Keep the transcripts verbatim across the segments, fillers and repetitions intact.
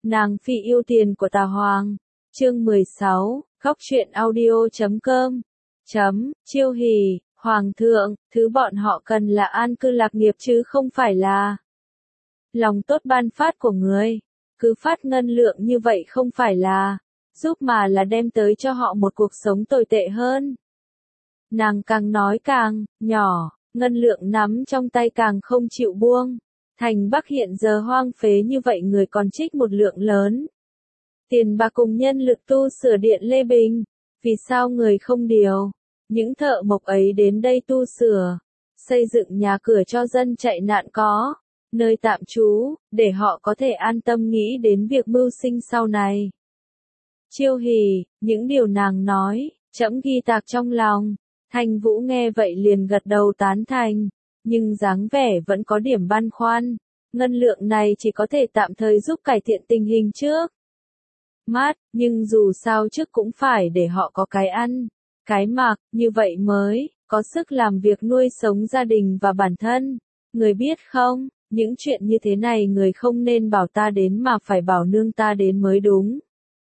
Nàng phi yêu tiền của Tà Hoàng. Chương mười sáu, góc truyện audio chấm com. Chấm, Chiêu Hỉ, Hoàng thượng, thứ bọn họ cần là an cư lạc nghiệp chứ không phải là lòng tốt ban phát của người. Cứ phát ngân lượng như vậy không phải là giúp mà là đem tới cho họ một cuộc sống tồi tệ hơn. Nàng càng nói càng nhỏ, ngân lượng nắm trong tay càng không chịu buông. Thành Bắc hiện giờ hoang phế như vậy người còn trích một lượng lớn tiền bạc cùng nhân lực tu sửa điện Lê Bình. Vì sao người không điều những thợ mộc ấy đến đây tu sửa, xây dựng nhà cửa cho dân chạy nạn có nơi tạm trú, để họ có thể an tâm nghĩ đến việc mưu sinh sau này. Chiêu Hỉ, những điều nàng nói, trẫm ghi tạc trong lòng. Thanh Vũ nghe vậy liền gật đầu tán thành, nhưng dáng vẻ vẫn có điểm băn khoăn. Ngân lượng này chỉ có thể tạm thời giúp cải thiện tình hình trước mắt, nhưng dù sao trước cũng phải để họ có cái ăn, cái mặc, như vậy mới có sức làm việc nuôi sống gia đình và bản thân. Người biết không, những chuyện như thế này người không nên bảo ta đến mà phải bảo nương ta đến mới đúng.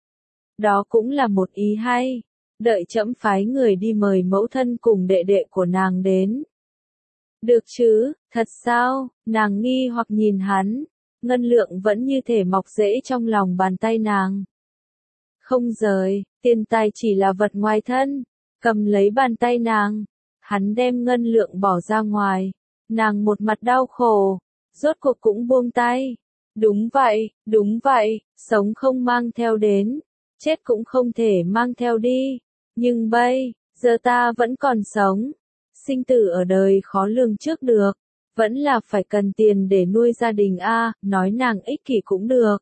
Đó cũng là một ý hay. Đợi trẫm phái người đi mời mẫu thân cùng đệ đệ của nàng đến. Được chứ, thật sao? Nàng nghi hoặc nhìn hắn. Ngân lượng vẫn như thể mọc rễ trong lòng bàn tay nàng. Không rời, tiền tài chỉ là vật ngoài thân. Cầm lấy bàn tay nàng. Hắn đem ngân lượng bỏ ra ngoài. Nàng một mặt đau khổ. Rốt cuộc cũng buông tay. Đúng vậy, đúng vậy, sống không mang theo đến. Chết cũng không thể mang theo đi. Nhưng bây giờ ta vẫn còn sống. Sinh tử ở đời khó lường trước được. Vẫn là phải cần tiền để nuôi gia đình a. À, nói nàng ích kỷ cũng được.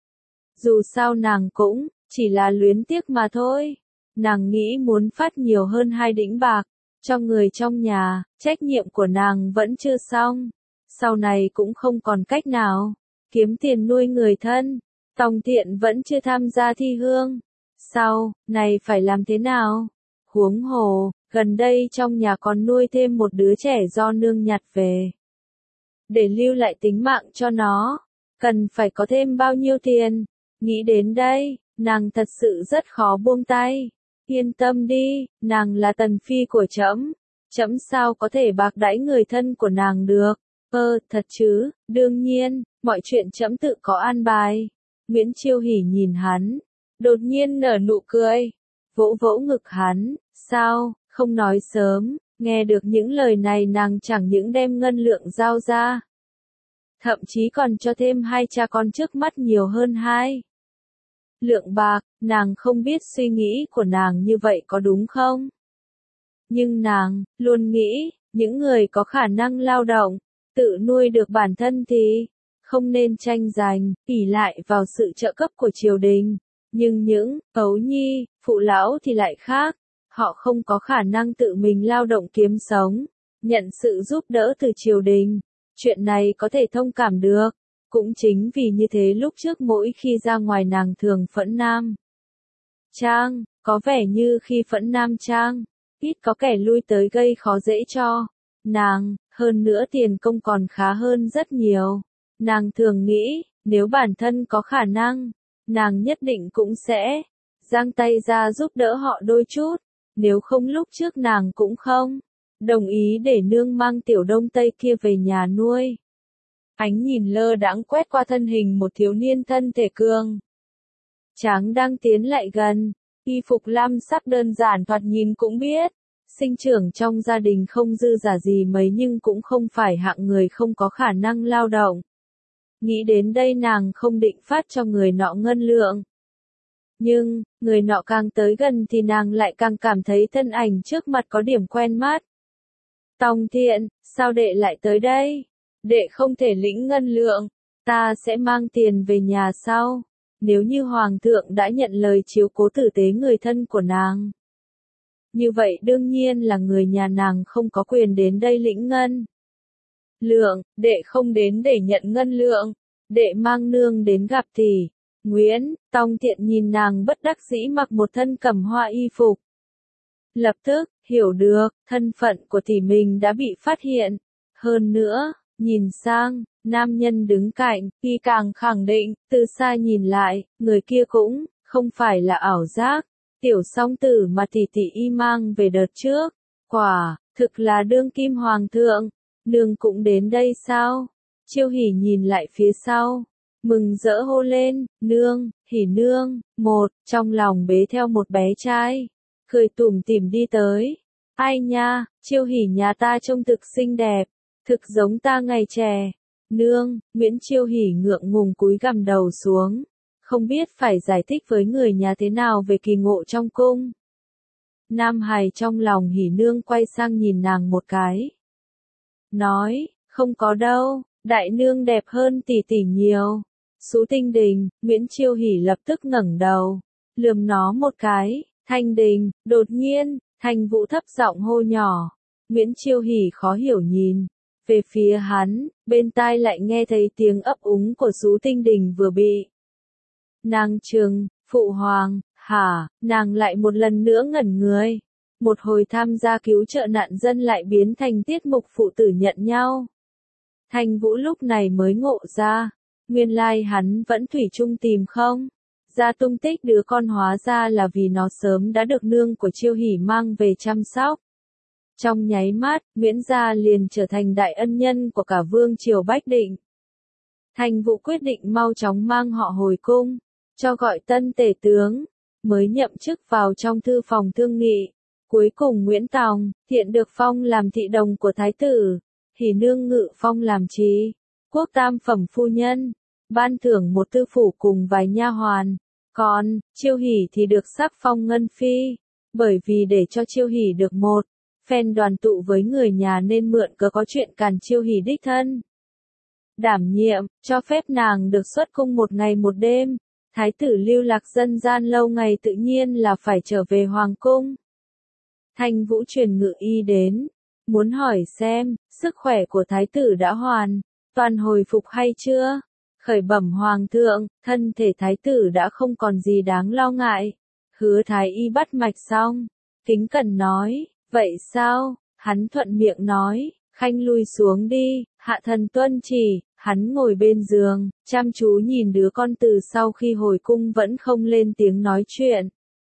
Dù sao nàng cũng chỉ là luyến tiếc mà thôi. Nàng nghĩ muốn phát nhiều hơn hai đĩnh bạc cho người trong nhà. Trách nhiệm của nàng vẫn chưa xong. Sau này cũng không còn cách nào kiếm tiền nuôi người thân. Tòng Thiện vẫn chưa tham gia thi hương. Sau này phải làm thế nào? Huống hồ, gần đây trong nhà còn nuôi thêm một đứa trẻ do nương nhặt về. Để lưu lại tính mạng cho nó, cần phải có thêm bao nhiêu tiền? Nghĩ đến đây, nàng thật sự rất khó buông tay. Yên tâm đi, nàng là tần phi của trẫm. Trẫm sao có thể bạc đãi người thân của nàng được? Ơ, thật chứ, đương nhiên, mọi chuyện trẫm tự có an bài. Nguyễn Chiêu Hỉ nhìn hắn. Đột nhiên nở nụ cười, vỗ vỗ ngực hắn, sao, không nói sớm. Nghe được những lời này nàng chẳng những đem ngân lượng giao ra, thậm chí còn cho thêm hai cha con trước mắt nhiều hơn hai lượng bạc. Nàng không biết suy nghĩ của nàng như vậy có đúng không? Nhưng nàng luôn nghĩ, những người có khả năng lao động, tự nuôi được bản thân thì không nên tranh giành, ỷ lại vào sự trợ cấp của triều đình. Nhưng những ấu nhi, phụ lão thì lại khác. Họ không có khả năng tự mình lao động kiếm sống, nhận sự giúp đỡ từ triều đình. Chuyện này có thể thông cảm được. Cũng chính vì như thế lúc trước mỗi khi ra ngoài nàng thường phẫn nam trang, có vẻ như khi phẫn nam trang, ít có kẻ lui tới gây khó dễ cho nàng. Hơn nữa tiền công còn khá hơn rất nhiều. Nàng thường nghĩ, nếu bản thân có khả năng, nàng nhất định cũng sẽ giang tay ra giúp đỡ họ đôi chút. Nếu không lúc trước nàng cũng không đồng ý để nương mang tiểu đông tây kia về nhà nuôi. Ánh nhìn lơ đãng quét qua thân hình một thiếu niên thân thể cường tráng đang tiến lại gần. Y phục lam sắc đơn giản thoạt nhìn cũng biết sinh trưởng trong gia đình không dư giả gì mấy, nhưng cũng không phải hạng người không có khả năng lao động. Nghĩ đến đây nàng không định phát cho người nọ ngân lượng. Nhưng, người nọ càng tới gần thì nàng lại càng cảm thấy thân ảnh trước mặt có điểm quen mắt. Tòng Thiện, sao đệ lại tới đây? Đệ không thể lĩnh ngân lượng, ta sẽ mang tiền về nhà sau. Nếu như Hoàng thượng đã nhận lời chiếu cố tử tế người thân của nàng, như vậy đương nhiên là người nhà nàng không có quyền đến đây lĩnh ngân lượng. Đệ không đến để nhận ngân lượng, đệ mang nương đến gặp tỷ. Nguyễn, Tòng Thiện nhìn nàng bất đắc dĩ mặc một thân cẩm hoa y phục. Lập tức, hiểu được, thân phận của tỷ mình đã bị phát hiện. Hơn nữa, Nhìn sang, nam nhân đứng cạnh, y càng khẳng định, từ xa nhìn lại, người kia cũng không phải là ảo giác. Tiểu song tử mà tỷ tỷ y mang về đợt trước, quả thực là đương kim hoàng thượng. Nương cũng đến đây sao? Chiêu Hỉ nhìn lại phía sau, mừng rỡ hô lên, nương, Hỉ nương, một, trong lòng bế theo một bé trai, cười tủm tỉm đi tới. Ai nha, Chiêu Hỉ nhà ta trông thực xinh đẹp, thực giống ta ngày trẻ. Nương, Nguyễn Chiêu Hỉ ngượng ngùng cúi gằm đầu xuống, không biết phải giải thích với người nhà thế nào về kỳ ngộ trong cung. Nam hài trong lòng Hỉ nương quay sang nhìn nàng một cái, nói, không có đâu, đại nương đẹp hơn tỷ tỷ nhiều. Sú Tinh Đình, Nguyễn Chiêu Hỉ lập tức ngẩng đầu, lườm nó một cái. Thanh Đình, đột nhiên, Thanh Vũ thấp giọng hô nhỏ. Nguyễn Chiêu Hỉ khó hiểu nhìn về phía hắn, bên tai lại nghe thấy tiếng ấp úng của Sú Tinh Đình vừa bị nàng trừng. Phụ hoàng, hả? Nàng lại một lần nữa ngẩn người. Một hồi tham gia cứu trợ nạn dân lại biến thành tiết mục phụ tử nhận nhau. Thanh Vũ lúc này mới ngộ ra, nguyên lai hắn vẫn thủy chung tìm không ra tung tích đứa con, hóa ra là vì nó sớm đã được nương của Chiêu Hỉ mang về chăm sóc. Trong nháy mắt, Nguyễn gia liền trở thành đại ân nhân của cả vương triều Bách Định. Thanh Vũ quyết định mau chóng mang họ hồi cung, cho gọi tân tể tướng, mới nhậm chức vào trong thư phòng thương nghị. Cuối cùng Nguyễn Tòng, Thiện được phong làm thị đồng của thái tử, Hỉ nương ngự phong làm trí quốc tam phẩm phu nhân, ban thưởng một tư phủ cùng vài nha hoàn. Còn, Chiêu Hỉ thì được sắc phong ngân phi, bởi vì để cho Chiêu Hỉ được một phen đoàn tụ với người nhà nên mượn cớ có chuyện càn Chiêu Hỉ đích thân đảm nhiệm, cho phép nàng được xuất cung một ngày một đêm. Thái tử lưu lạc dân gian lâu ngày tự nhiên là phải trở về hoàng cung. Thanh Vũ truyền ngự y đến, muốn hỏi xem, sức khỏe của thái tử đã hoàn toàn hồi phục hay chưa? Khởi bẩm hoàng thượng, thân thể thái tử đã không còn gì đáng lo ngại. Hứa thái y bắt mạch xong, kính cẩn nói, vậy sao? Hắn thuận miệng nói, khanh lui xuống đi, hạ thần tuân chỉ. Hắn ngồi bên giường, chăm chú nhìn đứa con từ sau khi hồi cung vẫn không lên tiếng nói chuyện.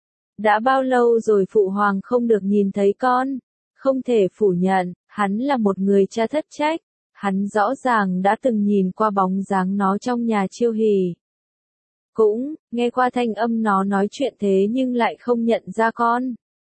Đã bao lâu rồi phụ hoàng không được nhìn thấy con? Không thể phủ nhận, hắn là một người cha thất trách. Hắn rõ ràng đã từng nhìn qua bóng dáng nó trong nhà Chiêu Hỉ. Cũng, nghe qua thanh âm nó nói chuyện thế nhưng lại không nhận ra con.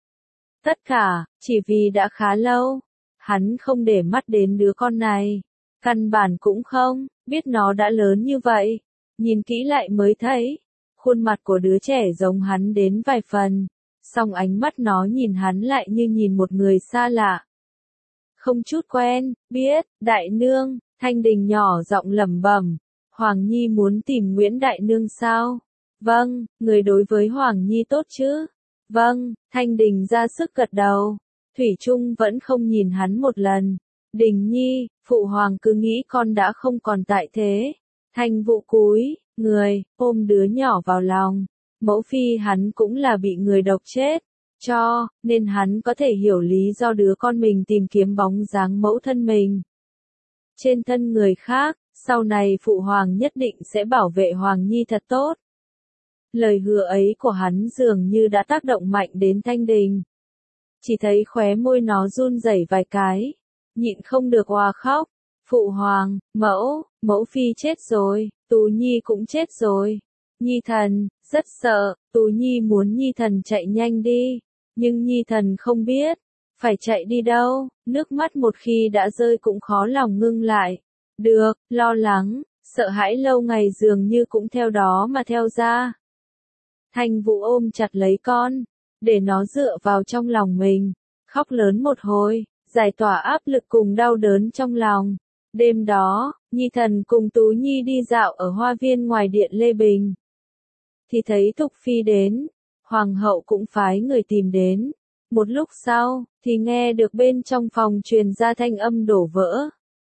Tất cả, chỉ vì đã khá lâu, hắn không để mắt đến đứa con này. Căn bản cũng không biết nó đã lớn như vậy. Nhìn kỹ lại mới thấy, khuôn mặt của đứa trẻ giống hắn đến vài phần. Song ánh mắt nó nhìn hắn lại như nhìn một người xa lạ. Không chút quen, biết, đại nương, Thanh Đình nhỏ giọng lẩm bẩm. Hoàng Nhi muốn tìm Nguyễn đại nương sao? Vâng, người đối với Hoàng Nhi tốt chứ? Vâng, Thanh Đình ra sức gật đầu. Thủy Trung vẫn không nhìn hắn một lần. Đình Nhi, phụ hoàng cứ nghĩ con đã không còn tại thế. Thanh Vũ cúi người, ôm đứa nhỏ vào lòng. Mẫu phi hắn cũng là bị người độc chết, cho, nên hắn có thể hiểu lý do đứa con mình tìm kiếm bóng dáng mẫu thân mình trên thân người khác. Sau này phụ hoàng nhất định sẽ bảo vệ Hoàng Nhi thật tốt. Lời hứa ấy của hắn dường như đã tác động mạnh đến Thanh Đình. Chỉ thấy khóe môi nó run rẩy vài cái, nhịn không được òa khóc. Phụ hoàng, mẫu, mẫu phi chết rồi, Tú Nhi cũng chết rồi. Nhi thần, rất sợ, Tú Nhi muốn Nhi thần chạy nhanh đi, nhưng Nhi thần không biết phải chạy đi đâu. Nước mắt một khi đã rơi cũng khó lòng ngưng lại được. Lo lắng, sợ hãi lâu ngày dường như cũng theo đó mà theo ra. Thanh Vũ ôm chặt lấy con, để nó dựa vào trong lòng mình, khóc lớn một hồi, giải tỏa áp lực cùng đau đớn trong lòng. Đêm đó, Nhi thần cùng Tú Nhi đi dạo ở hoa viên ngoài điện Lê Bình. Thì thấy Thục Phi đến, Hoàng hậu cũng phái người tìm đến. Một lúc sau, thì nghe được bên trong phòng truyền ra thanh âm đổ vỡ.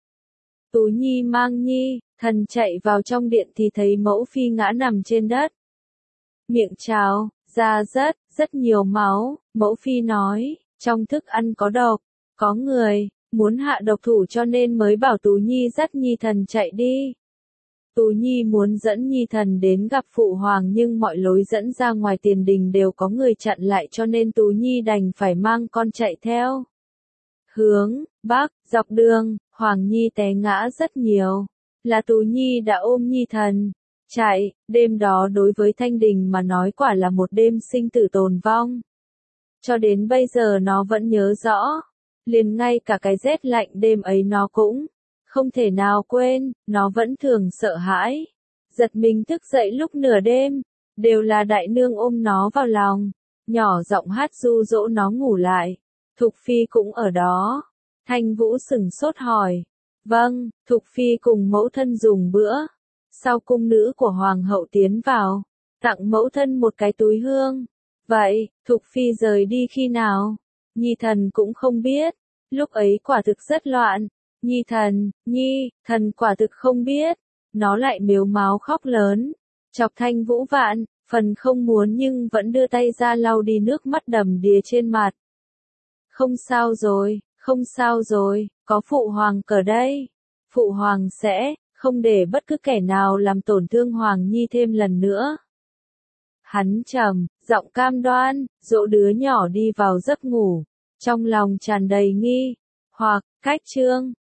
Tú Nhi mang Nhi, thần chạy vào trong điện thì thấy mẫu phi ngã nằm trên đất. Miệng trào ra rất, rất nhiều máu. Mẫu phi nói, trong thức ăn có độc, có người muốn hạ độc thủ cho nên mới bảo Tú Nhi dắt Nhi thần chạy đi. Tú Nhi muốn dẫn Nhi thần đến gặp Phụ Hoàng nhưng mọi lối dẫn ra ngoài tiền đình đều có người chặn lại cho nên Tú Nhi đành phải mang con chạy theo. Hướng Bắc, dọc đường, Hoàng Nhi té ngã rất nhiều. Là Tú Nhi đã ôm Nhi thần. Chạy, đêm đó đối với Thanh Đình mà nói quả là một đêm sinh tử tồn vong. Cho đến bây giờ nó vẫn nhớ rõ. Liền ngay cả cái rét lạnh đêm ấy nó cũng không thể nào quên, nó vẫn thường sợ hãi. Giật mình thức dậy lúc nửa đêm, đều là đại nương ôm nó vào lòng, nhỏ giọng hát ru dỗ nó ngủ lại. Thục Phi cũng ở đó. Thanh Vũ sửng sốt hỏi. Vâng, Thục Phi cùng mẫu thân dùng bữa. Sau cung nữ của Hoàng hậu tiến vào, tặng mẫu thân một cái túi hương. Vậy, Thục Phi rời đi khi nào? Nhi thần cũng không biết. Lúc ấy quả thực rất loạn. Nhi thần, Nhi, thần quả thực không biết. Nó lại mếu máo khóc lớn. Chọc Thanh Vũ vạn, phần không muốn nhưng vẫn đưa tay ra lau đi nước mắt đầm đìa trên mặt. Không sao rồi, không sao rồi, có Phụ Hoàng ở đây. Phụ Hoàng sẽ không để bất cứ kẻ nào làm tổn thương Hoàng Nhi thêm lần nữa. Hắn trầm, giọng cam đoan, dỗ đứa nhỏ đi vào giấc ngủ, trong lòng tràn đầy nghi hoặc cách chương.